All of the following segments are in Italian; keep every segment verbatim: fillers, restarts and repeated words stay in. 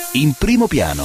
In primo piano.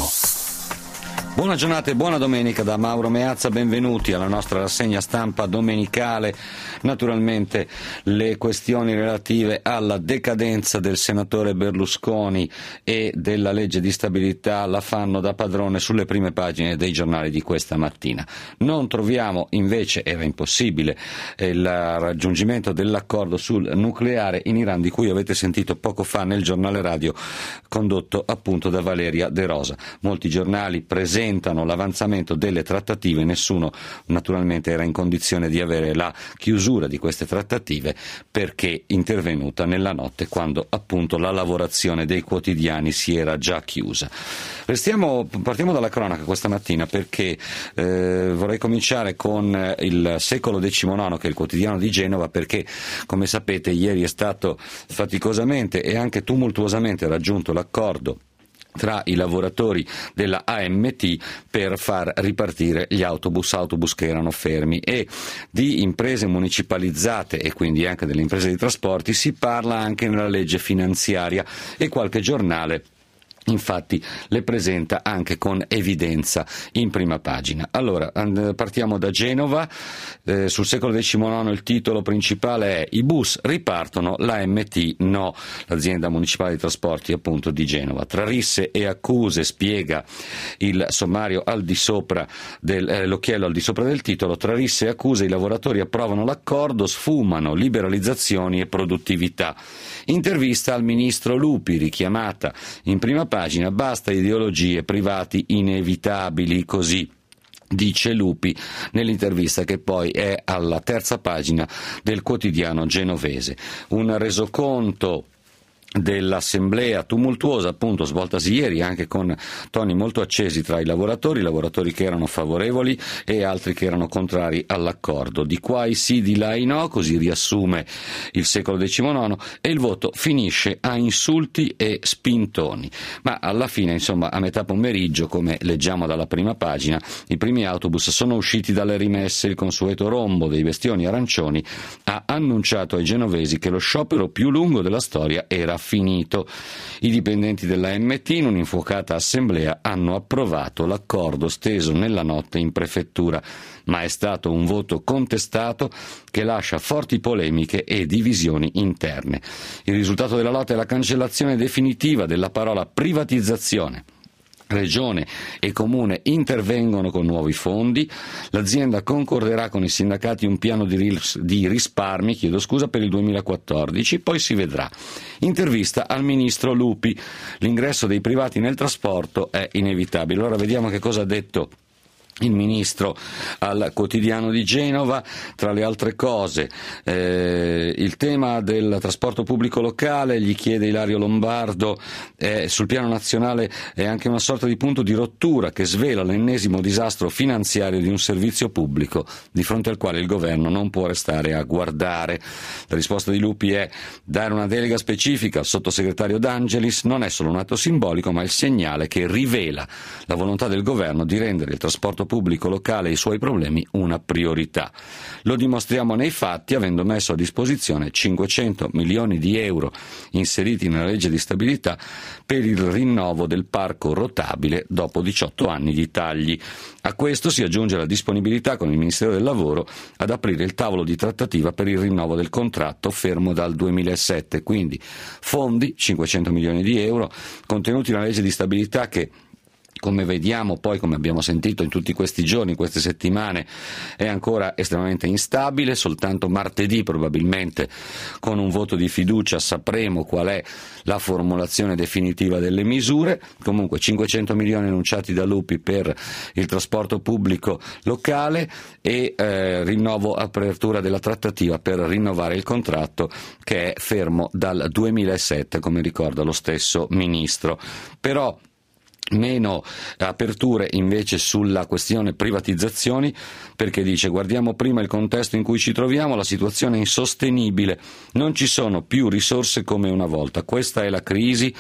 Buona giornata e buona domenica da Mauro Meazza, benvenuti alla nostra rassegna stampa domenicale. Naturalmente le questioni relative alla decadenza del senatore Berlusconi e della legge di stabilità la fanno da padrone sulle prime pagine dei giornali di questa mattina. Non troviamo invece, era impossibile, il raggiungimento dell'accordo sul nucleare in Iran, di cui avete sentito poco fa nel giornale radio condotto appunto da Valeria De Rosa. Molti giornali presentano l'avanzamento delle trattative, nessuno naturalmente era in condizione di avere la chiusura di queste trattative perché intervenuta nella notte quando appunto la lavorazione dei quotidiani si era già chiusa. Restiamo, partiamo dalla cronaca questa mattina perché eh, vorrei cominciare con il Secolo diciannove, che è il quotidiano di Genova, perché come sapete ieri è stato faticosamente e anche tumultuosamente raggiunto l'accordo tra i lavoratori della A M T per far ripartire gli autobus, autobus che erano fermi, e di imprese municipalizzate e quindi anche delle imprese di trasporti si parla anche nella legge finanziaria e qualche giornale infatti le presenta anche con evidenza in prima pagina. Allora, partiamo da Genova. Eh, sul Secolo diciannove il titolo principale è: i bus ripartono, l'A M T no, l'azienda municipale di trasporti appunto di Genova. Tra risse e accuse, spiega il sommario al di sopra del, eh, l'occhiello al di sopra del titolo, tra risse e accuse i lavoratori approvano l'accordo, sfumano liberalizzazioni e produttività. Intervista al ministro Lupi, richiamata in prima pagina, basta ideologie, privati inevitabili, così dice Lupi nell'intervista che poi è alla terza pagina del quotidiano genovese. Un resoconto dell'assemblea tumultuosa appunto svoltasi ieri anche con toni molto accesi tra i lavoratori, lavoratori che erano favorevoli e altri che erano contrari all'accordo. Di qua i sì, di là i no, così riassume il Secolo diciannove, e il voto finisce a insulti e spintoni. Ma alla fine, insomma, a metà pomeriggio, come leggiamo dalla prima pagina, i primi autobus sono usciti dalle rimesse. Il consueto rombo dei bestioni arancioni ha annunciato ai genovesi che lo sciopero più lungo della storia era finito. I dipendenti della M T in un'infuocata assemblea hanno approvato l'accordo steso nella notte in prefettura, ma è stato un voto contestato che lascia forti polemiche e divisioni interne. Il risultato della lotta è la cancellazione definitiva della parola privatizzazione. Regione e Comune intervengono con nuovi fondi, l'azienda concorderà con i sindacati un piano di, ris- di risparmi chiedo scusa, per il duemilaquattordici, poi si vedrà. Intervista al ministro Lupi, l'ingresso dei privati nel trasporto è inevitabile. Allora vediamo che cosa ha detto il ministro al quotidiano di Genova. Tra le altre cose, eh, il tema del trasporto pubblico locale, gli chiede Ilario Lombardo, eh, sul piano nazionale è anche una sorta di punto di rottura che svela l'ennesimo disastro finanziario di un servizio pubblico di fronte al quale il governo non può restare a guardare. La risposta di Lupi è: dare una delega specifica al sottosegretario D'Angelis non è solo un atto simbolico, ma il segnale che rivela la volontà del governo di rendere il trasporto pubblico locale e i suoi problemi una priorità. Lo dimostriamo nei fatti avendo messo a disposizione cinquecento milioni di euro inseriti nella legge di stabilità per il rinnovo del parco rotabile dopo diciotto anni di tagli. A questo si aggiunge la disponibilità con il Ministero del Lavoro ad aprire il tavolo di trattativa per il rinnovo del contratto fermo dal duemilasette, quindi fondi, cinquecento milioni di euro, contenuti nella legge di stabilità che, come vediamo poi, come abbiamo sentito in tutti questi giorni, in queste settimane, è ancora estremamente instabile. Soltanto martedì probabilmente con un voto di fiducia sapremo qual è la formulazione definitiva delle misure. Comunque cinquecento milioni annunciati da Lupi per il trasporto pubblico locale e eh, rinnovo, apertura della trattativa per rinnovare il contratto che è fermo dal duemilasette, come ricorda lo stesso ministro. Però meno aperture invece sulla questione privatizzazioni, perché dice: guardiamo prima il contesto in cui ci troviamo, la situazione è insostenibile, non ci sono più risorse come una volta, questa è la crisi,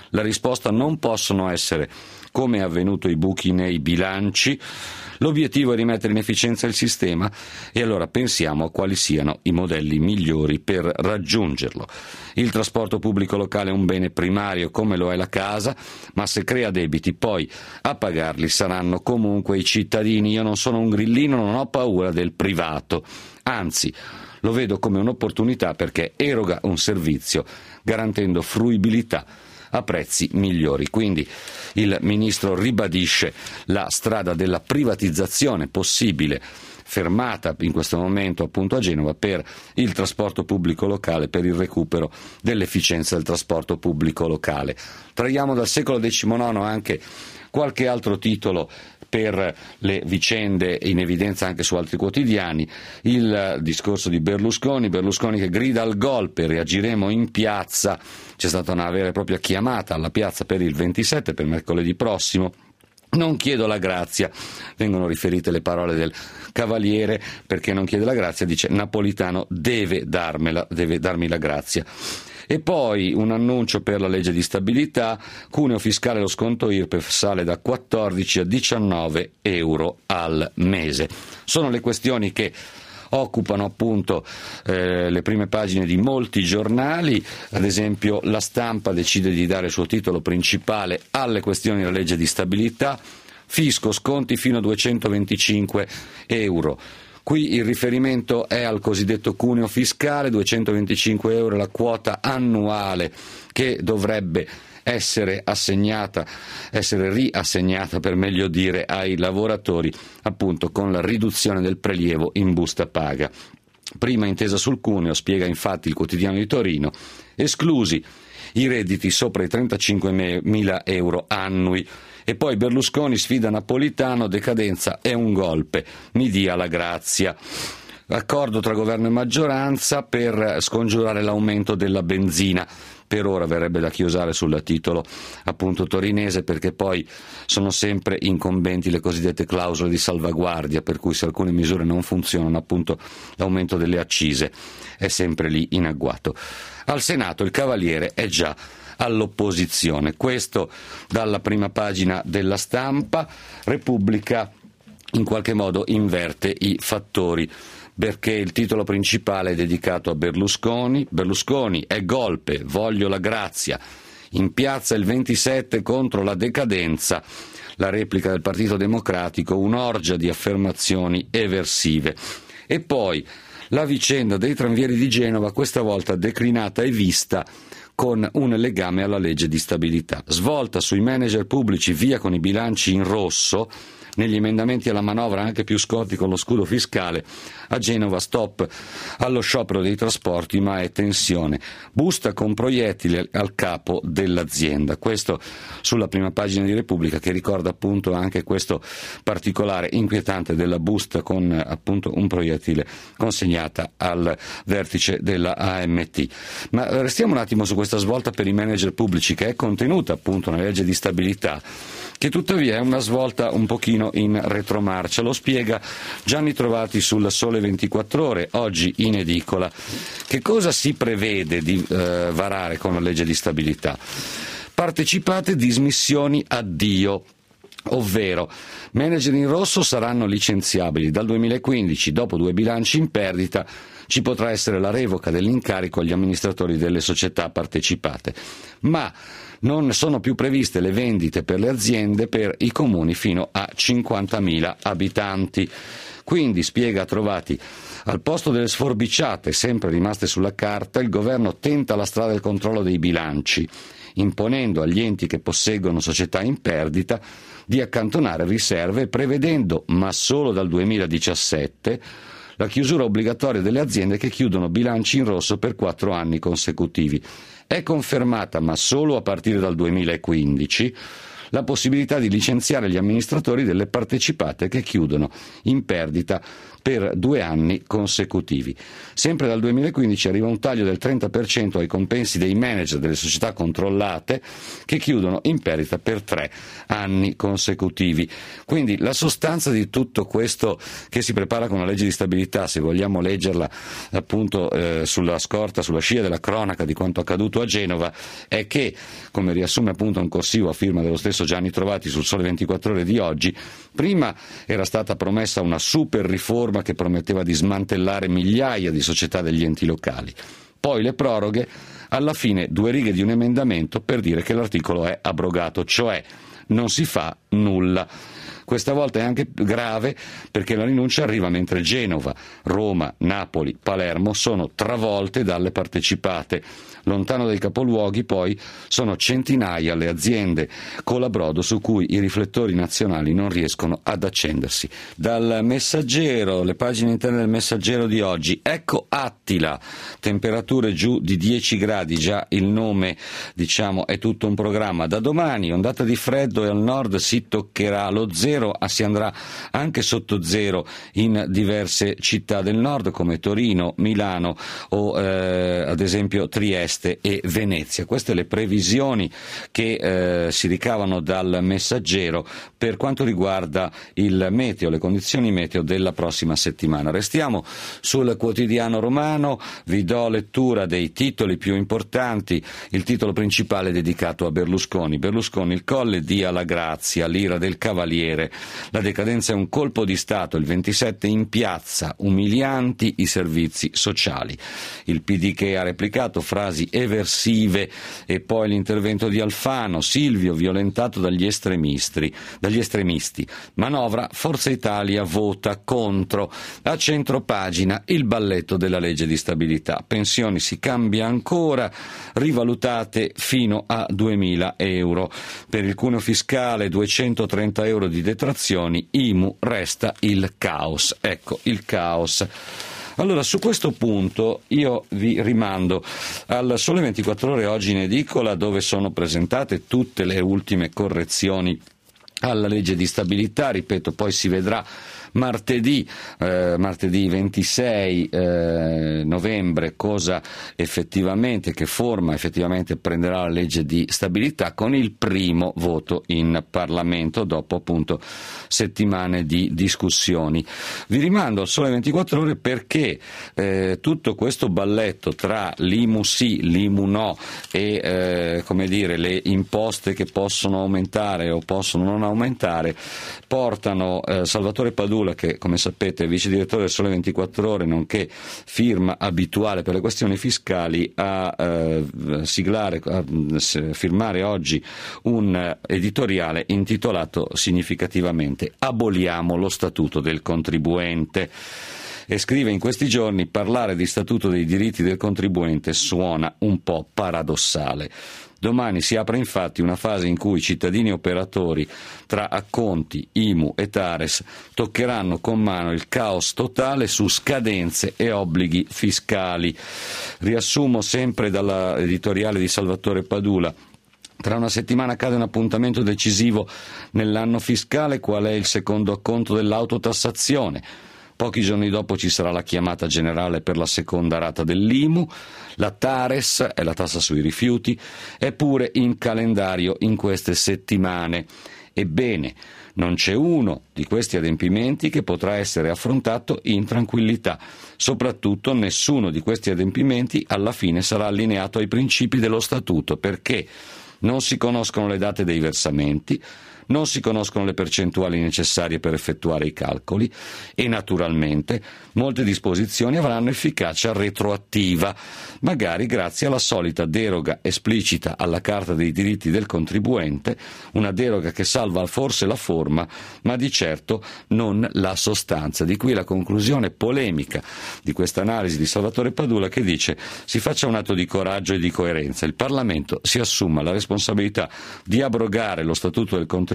La risposta: non possono essere, come è avvenuto, i buchi nei bilanci. L'obiettivo è rimettere in efficienza il sistema e allora pensiamo a quali siano i modelli migliori per raggiungerlo. Il trasporto pubblico locale è un bene primario come lo è la casa, ma se crea debiti poi a pagarli saranno comunque i cittadini. Io non sono un grillino, non ho paura del privato, anzi lo vedo come un'opportunità perché eroga un servizio garantendo fruibilità a prezzi migliori. Quindi il Ministro ribadisce la strada della privatizzazione possibile, fermata in questo momento appunto a Genova, per il trasporto pubblico locale, per il recupero dell'efficienza del trasporto pubblico locale. Traiamo dal secolo diciannove anche qualche altro titolo per le vicende in evidenza anche su altri quotidiani. Il discorso di Berlusconi, Berlusconi che grida al golpe, reagiremo in piazza. C'è stata una vera e propria chiamata alla piazza per il ventisette, per mercoledì prossimo. Non chiedo la grazia, vengono riferite le parole del Cavaliere, perché non chiede la grazia, dice Napolitano deve darmela, deve darmi la grazia. E poi un annuncio per la legge di stabilità: cuneo fiscale, lo sconto I R P E F sale da quattordici a diciannove euro al mese. Sono le questioni che occupano appunto eh, le prime pagine di molti giornali. Ad esempio La Stampa decide di dare il suo titolo principale alle questioni della legge di stabilità: fisco, sconti fino a duecentoventicinque euro. Qui il riferimento è al cosiddetto cuneo fiscale, duecentoventicinque euro la quota annuale che dovrebbe essere assegnata, essere riassegnata per meglio dire, ai lavoratori, appunto con la riduzione del prelievo in busta paga. Prima intesa sul cuneo, spiega infatti il Quotidiano di Torino, esclusi i redditi sopra i trentacinquemila euro annui. E poi Berlusconi sfida Napolitano, decadenza è un golpe, mi dia la grazia. Accordo tra governo e maggioranza per scongiurare l'aumento della benzina. Per ora verrebbe da chiosare sul titolo appunto torinese, perché poi sono sempre incombenti le cosiddette clausole di salvaguardia, per cui se alcune misure non funzionano, appunto l'aumento delle accise è sempre lì in agguato. Al Senato il Cavaliere è già all'opposizione. Questo dalla prima pagina della Stampa. Repubblica in qualche modo inverte i fattori, perché il titolo principale è dedicato a Berlusconi. Berlusconi è golpe, voglio la grazia. In piazza il ventisette contro la decadenza. La replica del Partito Democratico, un'orgia di affermazioni eversive. E poi la vicenda dei tranvieri di Genova, questa volta declinata e vista con un legame alla legge di stabilità. Svolta sui manager pubblici, via con i bilanci in rosso. Negli emendamenti alla manovra anche più sconti con lo scudo fiscale. A Genova stop allo sciopero dei trasporti, ma è tensione. Busta con proiettili al capo dell'azienda. Questo sulla prima pagina di Repubblica, che ricorda appunto anche questo particolare inquietante della busta con appunto un proiettile consegnata al vertice della A M T. Ma restiamo un attimo su questa svolta per i manager pubblici, che è contenuta appunto nella legge di stabilità, che tuttavia è una svolta un pochino in retromarcia. Lo spiega Gianni Trovati sul Sole ventiquattro Ore, oggi in edicola. Che cosa si prevede di eh, varare con la legge di stabilità? Partecipate, dismissioni, addio. Ovvero, manager in rosso saranno licenziabili dal duemilaquindici, dopo due bilanci in perdita ci potrà essere la revoca dell'incarico agli amministratori delle società partecipate, ma non sono più previste le vendite per le aziende per i comuni fino a cinquantamila abitanti. Quindi, spiega Trovati, al posto delle sforbiciate sempre rimaste sulla carta, il governo tenta la strada del controllo dei bilanci, imponendo agli enti che posseggono società in perdita di accantonare riserve, prevedendo, ma solo dal duemiladiciassette, la chiusura obbligatoria delle aziende che chiudono bilanci in rosso per quattro anni consecutivi. È confermata, ma solo a partire dal duemilaquindici, la possibilità di licenziare gli amministratori delle partecipate che chiudono in perdita per due anni consecutivi. Sempre dal duemilaquindici arriva un taglio del trenta per cento ai compensi dei manager delle società controllate che chiudono in perdita per tre anni consecutivi. Quindi la sostanza di tutto questo che si prepara con la legge di stabilità, se vogliamo leggerla appunto eh, sulla scorta, sulla scia della cronaca di quanto accaduto a Genova, è che, come riassume appunto un corsivo a firma dello stesso Gianni Trovati sul Sole ventiquattro Ore di oggi, prima era stata promessa una super riforma che prometteva di smantellare migliaia di società degli enti locali. Poi le proroghe, alla fine due righe di un emendamento per dire che l'articolo è abrogato, cioè non si fa nulla. Questa volta è anche grave perché la rinuncia arriva mentre Genova, Roma, Napoli, Palermo sono travolte dalle partecipate. Lontano dai capoluoghi poi sono centinaia le aziende colabrodo su cui i riflettori nazionali non riescono ad accendersi. Dal Messaggero, le pagine interne del Messaggero di oggi, ecco Attila, temperature giù di dieci gradi, già il nome diciamo è tutto un programma. Da domani ondata di freddo e al nord si toccherà lo zero, si andrà anche sotto zero in diverse città del nord come Torino, Milano o eh, ad esempio Trieste e Venezia. Queste le previsioni che eh, si ricavano dal Messaggero per quanto riguarda il meteo, le condizioni meteo della prossima settimana. Restiamo sul quotidiano romano, vi do lettura dei titoli più importanti. Il titolo principale è dedicato a Berlusconi. Berlusconi, il Colle dia la grazia, l'ira del cavaliere. La decadenza è un colpo di Stato, il ventisette in piazza, umilianti i servizi sociali. Il P D che ha replicato frasi eversive e poi l'intervento di Alfano, Silvio violentato dagli estremisti, dagli estremisti. Manovra, Forza Italia vota contro. A centropagina il balletto della legge di stabilità. Pensioni si cambia ancora, rivalutate fino a duemila euro. Per il cuneo fiscale duecentotrenta euro di detrazioni, I M U resta il caos. Ecco, il caos. Allora, su questo punto io vi rimando al Sole ventiquattro Ore oggi in edicola, dove sono presentate tutte le ultime correzioni alla legge di stabilità. Ripeto, poi si vedrà martedì, eh, martedì ventisei eh, novembre cosa effettivamente, che forma effettivamente prenderà la legge di stabilità con il primo voto in Parlamento dopo appunto settimane di discussioni. Vi rimando al Sole ventiquattro Ore perché eh, tutto questo balletto tra l'I M U sì, l'I M U no e eh, come dire le imposte che possono aumentare o possono non aumentare portano eh, Salvatore Padula, che come sapete è vice direttore del Sole ventiquattro Ore nonché firma abituale per le questioni fiscali, a eh, siglare, a firmare oggi un editoriale intitolato significativamente "Aboliamo lo statuto del contribuente". E scrive in questi giorni: parlare di statuto dei diritti del contribuente suona un po' paradossale. Domani si apre infatti una fase in cui cittadini e operatori tra acconti, I M U e Tares toccheranno con mano il caos totale su scadenze e obblighi fiscali. Riassumo sempre dall'editoriale di Salvatore Padula. Tra una settimana cade un appuntamento decisivo nell'anno fiscale. Qual è il secondo acconto dell'autotassazione? Pochi giorni dopo ci sarà la chiamata generale per la seconda rata dell'I M U, la Tares, è la tassa sui rifiuti, è pure in calendario in queste settimane. Ebbene, non c'è uno di questi adempimenti che potrà essere affrontato in tranquillità. Soprattutto nessuno di questi adempimenti alla fine sarà allineato ai principi dello Statuto, perché non si conoscono le date dei versamenti, non si conoscono le percentuali necessarie per effettuare i calcoli e naturalmente molte disposizioni avranno efficacia retroattiva, magari grazie alla solita deroga esplicita alla Carta dei diritti del contribuente, una deroga che salva forse la forma, ma di certo non la sostanza. Di qui la conclusione polemica di questa analisi di Salvatore Padula, che dice: si faccia un atto di coraggio e di coerenza, il Parlamento si assuma la responsabilità di abrogare lo Statuto del contribuente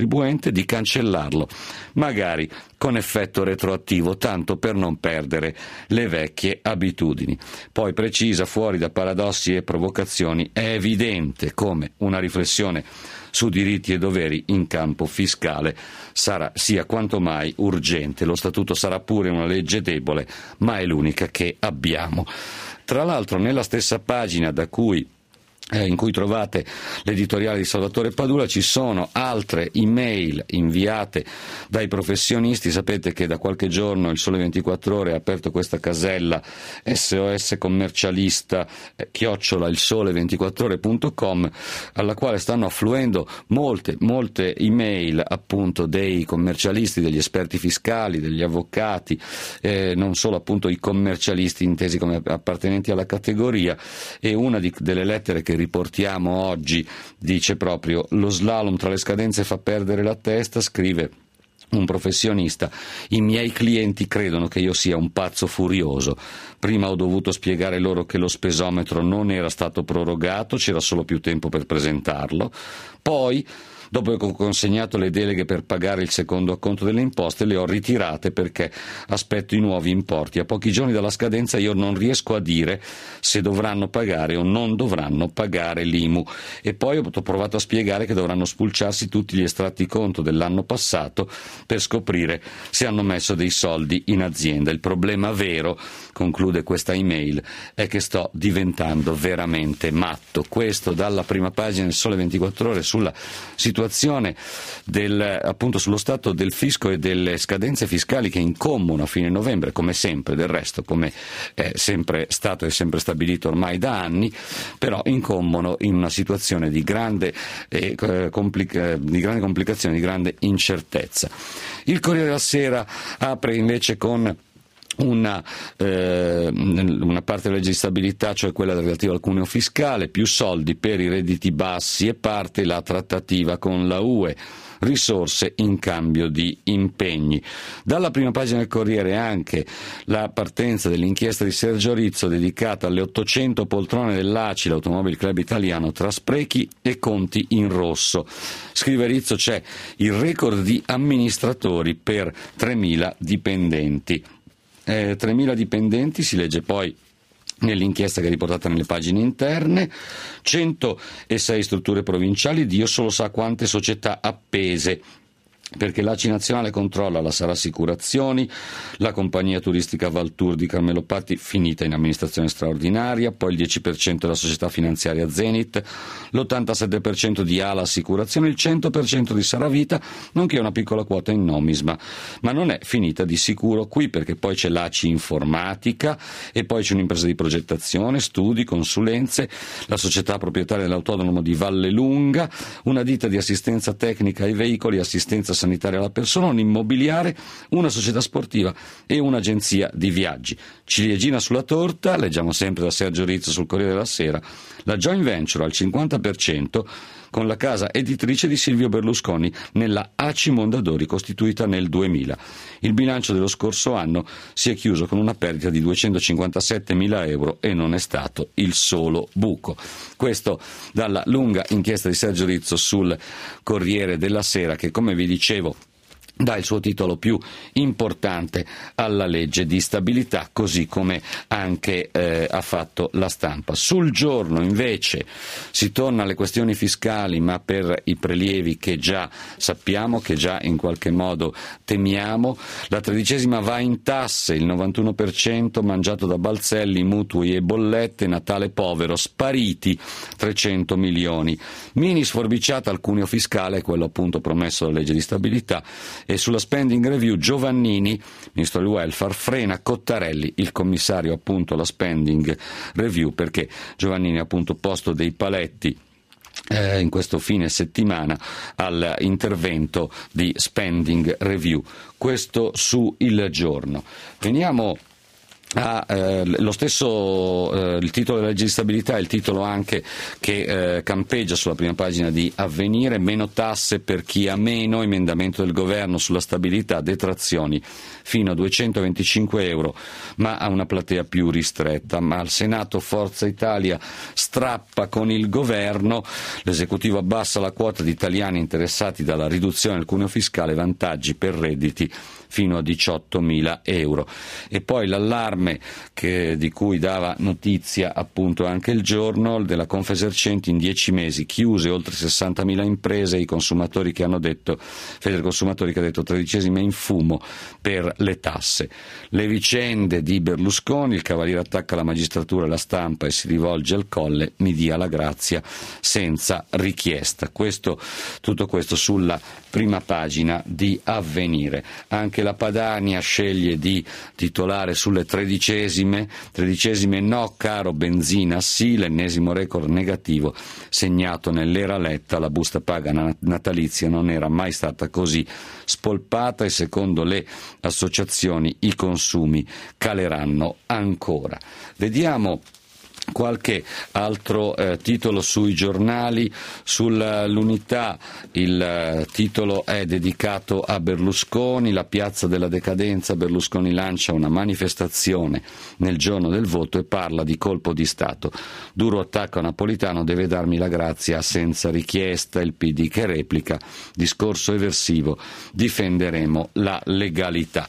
contribuente, di cancellarlo, magari con effetto retroattivo, tanto per non perdere le vecchie abitudini. Poi precisa, fuori da paradossi e provocazioni, è evidente come una riflessione su diritti e doveri in campo fiscale sarà, sia quanto mai urgente. Lo statuto sarà pure una legge debole, ma è l'unica che abbiamo. Tra l'altro, nella stessa pagina da cui Eh, in cui trovate l'editoriale di Salvatore Padula ci sono altre email inviate dai professionisti. Sapete che da qualche giorno il Sole ventiquattro Ore ha aperto questa casella S O S commercialista eh, chiocciola il sole ventiquattro ore punto com, alla quale stanno affluendo molte molte email appunto dei commercialisti, degli esperti fiscali, degli avvocati, eh, non solo appunto i commercialisti intesi come appartenenti alla categoria. E una di, delle lettere che riportiamo oggi dice proprio: lo slalom tra le scadenze fa perdere la testa, scrive un professionista, i miei clienti credono che io sia un pazzo furioso. Prima ho dovuto spiegare loro che lo spesometro non era stato prorogato, c'era solo più tempo per presentarlo. Poi, dopo che ho consegnato le deleghe per pagare il secondo acconto delle imposte, le ho ritirate perché aspetto i nuovi importi. A pochi giorni dalla scadenza io non riesco a dire se dovranno pagare o non dovranno pagare l'I M U. E poi ho provato a spiegare che dovranno spulciarsi tutti gli estratti conto dell'anno passato per scoprire se hanno messo dei soldi in azienda. Il problema vero, conclude questa email, è che sto diventando veramente matto. Questo dalla prima pagina del Sole ventiquattro Ore sulla situazione del, appunto sullo stato del fisco e delle scadenze fiscali che incombono a fine novembre, come sempre del resto, come è sempre stato e sempre stabilito ormai da anni, però incombono in una situazione di grande, eh, complica- di grande complicazione, di grande incertezza. Il Corriere della Sera apre invece con Una, eh, una parte della legge di stabilità, cioè quella relativa al cuneo fiscale, più soldi per i redditi bassi e parte la trattativa con la U E, risorse in cambio di impegni. Dalla prima pagina del Corriere anche la partenza dell'inchiesta di Sergio Rizzo dedicata alle ottocento poltrone dell'A C I, l'Automobile Club Italiano, tra sprechi e conti in rosso. Scrive Rizzo, c'è il record di amministratori per tremila dipendenti. Eh, tremila dipendenti, si legge poi nell'inchiesta che è riportata nelle pagine interne, centosei strutture provinciali, Dio solo sa quante società appese, perché l'A C I nazionale controlla la Sara Assicurazioni, la compagnia turistica Valtour di Carmelo Patti finita in amministrazione straordinaria, poi il dieci per cento della società finanziaria Zenith, l'ottantasette per cento di Ala Assicurazione, il cento per cento di Saravita, nonché una piccola quota in Nomisma. Ma non è finita di sicuro qui, perché poi c'è l'A C I Informatica e poi c'è un'impresa di progettazione, studi, consulenze, la società proprietaria dell'autodromo di Vallelunga, una ditta di assistenza tecnica ai veicoli, assistenza sanitaria alla persona, un immobiliare, una società sportiva e un'agenzia di viaggi. Ciliegina sulla torta, leggiamo sempre da Sergio Rizzo sul Corriere della Sera, la joint venture al cinquanta per cento con la casa editrice di Silvio Berlusconi nella A C I Mondadori, costituita nel duemila. Il bilancio dello scorso anno si è chiuso con una perdita di duecentocinquantasettemila euro e non è stato il solo buco. Questo dalla lunga inchiesta di Sergio Rizzo sul Corriere della Sera, che, come vi dicevo, dà il suo titolo più importante alla legge di stabilità, così come anche eh, ha fatto La Stampa. Sul Giorno invece si torna alle questioni fiscali, ma per i prelievi che già sappiamo, che già in qualche modo temiamo. La tredicesima va in tasse, il novantuno per cento mangiato da Balzelli, mutui e bollette, Natale povero, spariti trecento milioni. Mini sforbiciata al cuneo fiscale, quello appunto promesso dalla legge di stabilità. E sulla spending review Giovannini, ministro del welfare, frena Cottarelli, il commissario appunto alla spending review, perché Giovannini ha appunto posto dei paletti eh, in questo fine settimana all'intervento di spending review. Questo su Il Giorno. Veniamo ha eh, lo stesso eh, il titolo della legge di stabilità, il titolo anche che eh, campeggia sulla prima pagina di Avvenire: meno tasse per chi ha meno, emendamento del governo sulla stabilità, detrazioni fino a duecentoventicinque euro ma a una platea più ristretta. Ma al Senato Forza Italia strappa con il governo, l'esecutivo abbassa la quota di italiani interessati dalla riduzione del cuneo fiscale, vantaggi per redditi fino a diciottomila euro. E poi l'allarme che, di cui dava notizia appunto anche il Giorno, della Confesercenti: in dieci mesi chiuse oltre sessantamila imprese, i consumatori che hanno detto, Federconsumatori che ha detto tredicesima in fumo per le tasse. Le vicende di Berlusconi: il Cavaliere attacca la magistratura e la stampa e si rivolge al Colle, mi dia la grazia senza richiesta. Questo, tutto questo sulla prima pagina di Avvenire. Anche la Padania sceglie di titolare sulle tredicesime, tredicesime no caro benzina sì, l'ennesimo record negativo segnato nell'era Letta, la busta paga natalizia non era mai stata così spolpata e secondo le associazioni i consumi caleranno ancora. Vediamo qualche altro eh, titolo sui giornali. Sull'Unità il eh, titolo è dedicato a Berlusconi: la piazza della decadenza, Berlusconi lancia una manifestazione nel giorno del voto e parla di colpo di Stato, duro attacco a Napolitano, deve darmi la grazia senza richiesta, il P D che replica, discorso eversivo, difenderemo la legalità.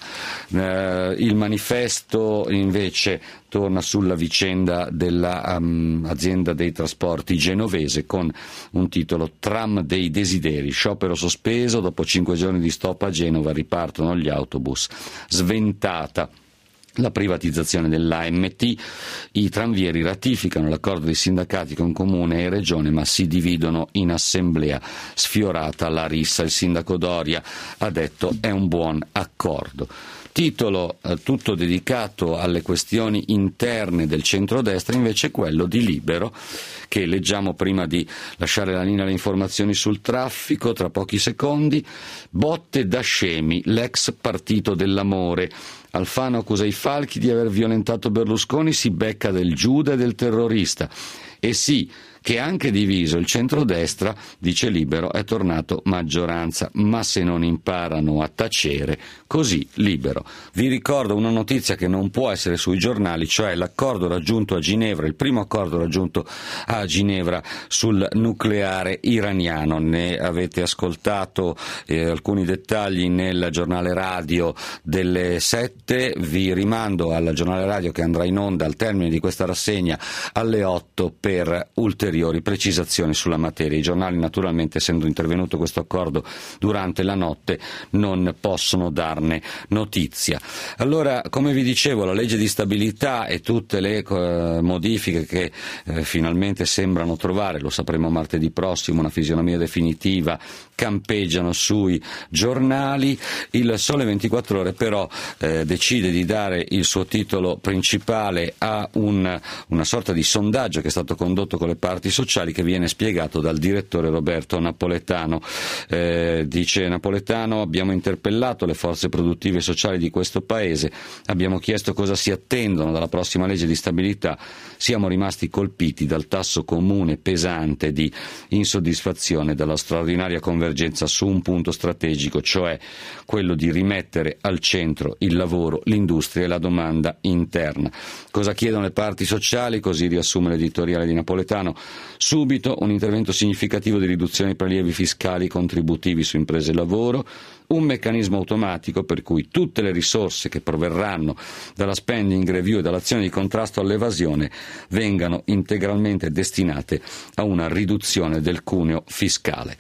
Eh, il Manifesto invece torna sulla vicenda della um, azienda dei trasporti genovese con un titolo: tram dei desideri, sciopero sospeso, dopo cinque giorni di stop a Genova ripartono gli autobus, sventata la privatizzazione dell'A M T, i tranvieri ratificano l'accordo dei sindacati con Comune e Regione ma si dividono in assemblea, sfiorata la rissa, il sindaco Doria ha detto è un buon accordo. Titolo eh, tutto dedicato alle questioni interne del centrodestra, invece quello di Libero, che leggiamo prima di lasciare la linea alle informazioni sul traffico, tra pochi secondi. Botte da scemi, l'ex partito dell'amore. Alfano accusa i falchi di aver violentato Berlusconi, si becca del Giuda e del terrorista. E sì, che anche diviso il centrodestra, dice Libero, è tornato maggioranza, ma se non imparano a tacere, così Libero. Vi ricordo una notizia che non può essere sui giornali, cioè l'accordo raggiunto a Ginevra, il primo accordo raggiunto a Ginevra sul nucleare iraniano. Ne avete ascoltato eh, alcuni dettagli nel giornale radio delle sette, vi rimando al giornale radio che andrà in onda al termine di questa rassegna alle otto per ulteriori precisazioni sulla materia. I giornali, naturalmente, essendo intervenuto questo accordo durante la notte, non possono darne notizia. Allora, come vi dicevo, la legge di stabilità e tutte le eh, modifiche che eh, finalmente sembrano trovare, lo sapremo martedì prossimo, una fisionomia definitiva, campeggiano sui giornali. Il Sole ventiquattro Ore però eh, decide di dare il suo titolo principale a un, una sorta di sondaggio che è stato condotto con le parti sociali, che viene spiegato dal direttore Roberto Napoletano. Eh, dice Napoletano: abbiamo interpellato le forze produttive e sociali di questo paese, abbiamo chiesto cosa si attendono dalla prossima legge di stabilità, siamo rimasti colpiti dal tasso comune pesante di insoddisfazione, dalla straordinaria convergenza su un punto strategico, cioè quello di rimettere al centro il lavoro, l'industria e la domanda interna. Cosa chiedono le parti sociali? Così riassume l'editoriale di Napoletano: subito un intervento significativo di riduzione dei prelievi fiscali contributivi su imprese e lavoro, un meccanismo automatico per cui tutte le risorse che proverranno dalla spending review e dall'azione di contrasto all'evasione vengano integralmente destinate a una riduzione del cuneo fiscale.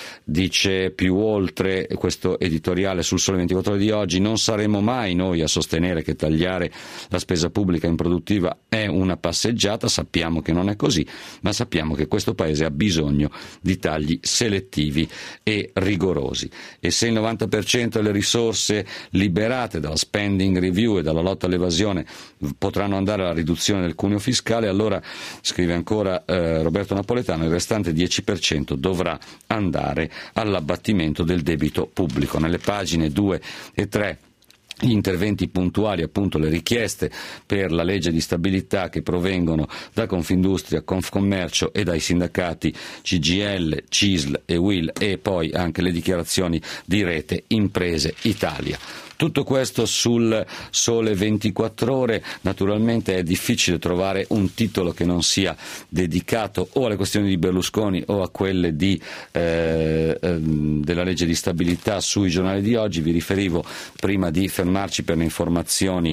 Dice più oltre questo editoriale sul Sole ventiquattro Ore di oggi: non saremo mai noi a sostenere che tagliare la spesa pubblica improduttiva è una passeggiata, sappiamo che non è così, ma sappiamo che questo Paese ha bisogno di tagli selettivi e rigorosi. E se il novanta per cento delle risorse liberate dalla spending review e dalla lotta all'evasione potranno andare alla riduzione del cuneo fiscale, allora, scrive ancora eh, Roberto Napoletano, il restante dieci per cento dovrà andare all'abbattimento del debito pubblico. Nelle pagine due e tre gli interventi puntuali, appunto le richieste per la legge di stabilità che provengono da Confindustria, Confcommercio e dai sindacati C G I L, C I S L e U I L, e poi anche le dichiarazioni di Rete Imprese Italia. Tutto questo sul Sole ventiquattro Ore. Naturalmente è difficile trovare un titolo che non sia dedicato o alle questioni di Berlusconi o a quelle di, eh, della legge di stabilità sui giornali di oggi. Vi riferivo, prima di fermarci per le informazioni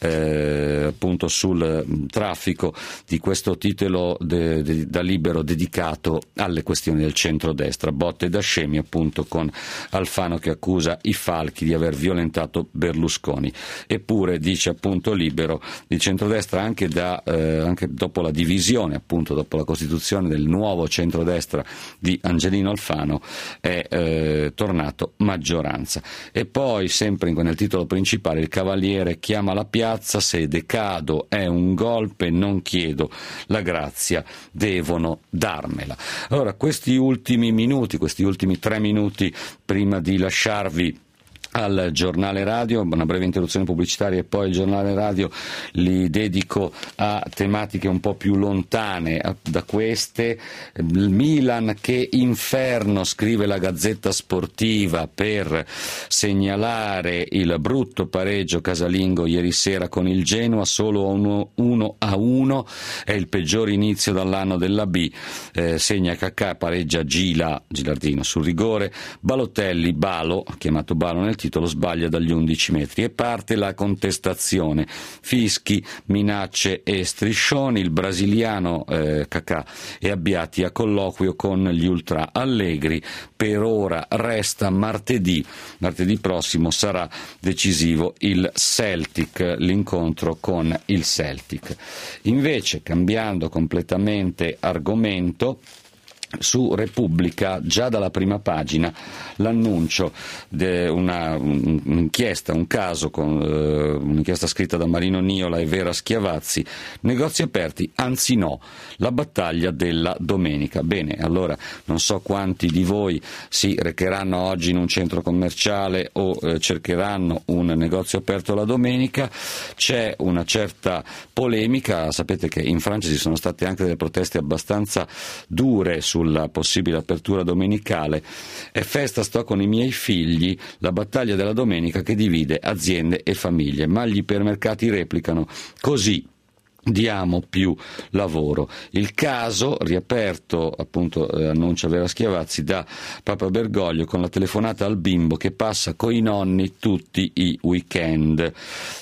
eh, appunto sul traffico, di questo titolo de, de, da Libero dedicato alle questioni del centrodestra, botte da scemi, appunto, con Alfano che accusa i falchi di aver violentato Berlusconi. Eppure, dice appunto Libero, il centrodestra anche, da, eh, anche dopo la divisione, appunto dopo la costituzione del nuovo centrodestra di Angelino Alfano, è eh, tornato maggioranza. E poi, sempre nel titolo principale, il Cavaliere chiama la piazza: se decado è un golpe, non chiedo la grazia, devono darmela. Allora, questi ultimi minuti, questi ultimi tre minuti prima di lasciarvi al giornale radio, una breve interruzione pubblicitaria e poi il giornale radio, li dedico a tematiche un po' più lontane da queste. Il Milan, che inferno, scrive la Gazzetta Sportiva, per segnalare il brutto pareggio casalingo ieri sera con il Genoa, solo uno a uno, è il peggior inizio dall'anno della B. Eh, segna Cacà, pareggia Gila, Gilardino sul rigore, Balotelli, Balo, chiamato Balo nel titolo, sbaglia dagli undici metri e parte la contestazione, fischi, minacce e striscioni. Il brasiliano eh, Cacà è Abbiati a colloquio con gli ultra allegri. Per ora resta martedì, martedì prossimo sarà decisivo il Celtic, l'incontro con il Celtic. Invece, cambiando completamente argomento, su Repubblica, già dalla prima pagina, l'annuncio di una, un'inchiesta, un caso, con uh, un'inchiesta scritta da Marino Niola e Vera Schiavazzi, negozi aperti, anzi no, la battaglia della domenica. Bene, allora non so quanti di voi si recheranno oggi in un centro commerciale o eh, cercheranno un negozio aperto la domenica. C'è una certa polemica, sapete che in Francia ci sono state anche delle proteste abbastanza dure su sulla possibile apertura domenicale. È festa, sto con i miei figli, la battaglia della domenica che divide aziende e famiglie, ma gli ipermercati replicano: così diamo più lavoro. Il caso riaperto, appunto, eh, annuncia Vera Schiavazzi, da Papa Bergoglio, con la telefonata al bimbo che passa coi nonni tutti i weekend.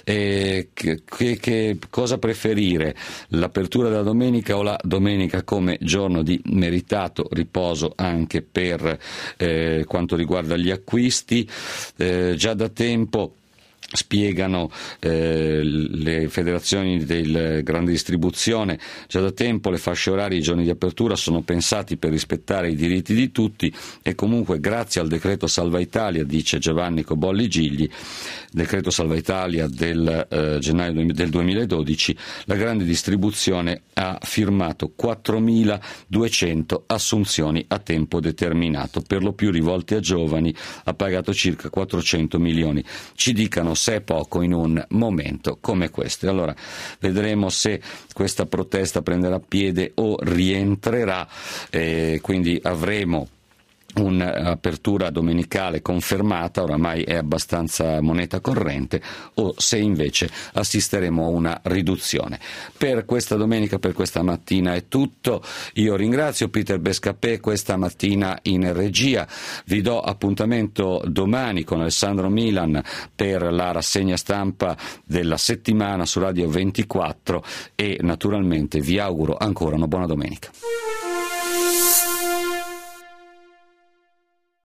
E che, che, che cosa preferire, l'apertura della domenica o la domenica come giorno di meritato riposo anche per eh, quanto riguarda gli acquisti? Eh, già da tempo spiegano eh, le federazioni della grande distribuzione, già da tempo le fasce orarie, i giorni di apertura sono pensati per rispettare i diritti di tutti, e comunque grazie al decreto Salva Italia, dice Giovanni Cobolli Gigli, decreto Salva Italia del eh, gennaio del duemiladodici, la grande distribuzione ha firmato quattromiladuecento assunzioni a tempo determinato, per lo più rivolte a giovani, ha pagato circa quattrocento milioni. Ci dicano se è poco in un momento come questo. Allora vedremo se questa protesta prenderà piede o rientrerà, eh, quindi avremo un'apertura domenicale confermata, oramai è abbastanza moneta corrente, o se invece assisteremo a una riduzione. Per questa domenica, per questa mattina è tutto. Io ringrazio Peter Bescapè questa mattina in regia, vi do appuntamento domani con Alessandro Milan per la rassegna stampa della settimana su Radio ventiquattro e naturalmente vi auguro ancora una buona domenica.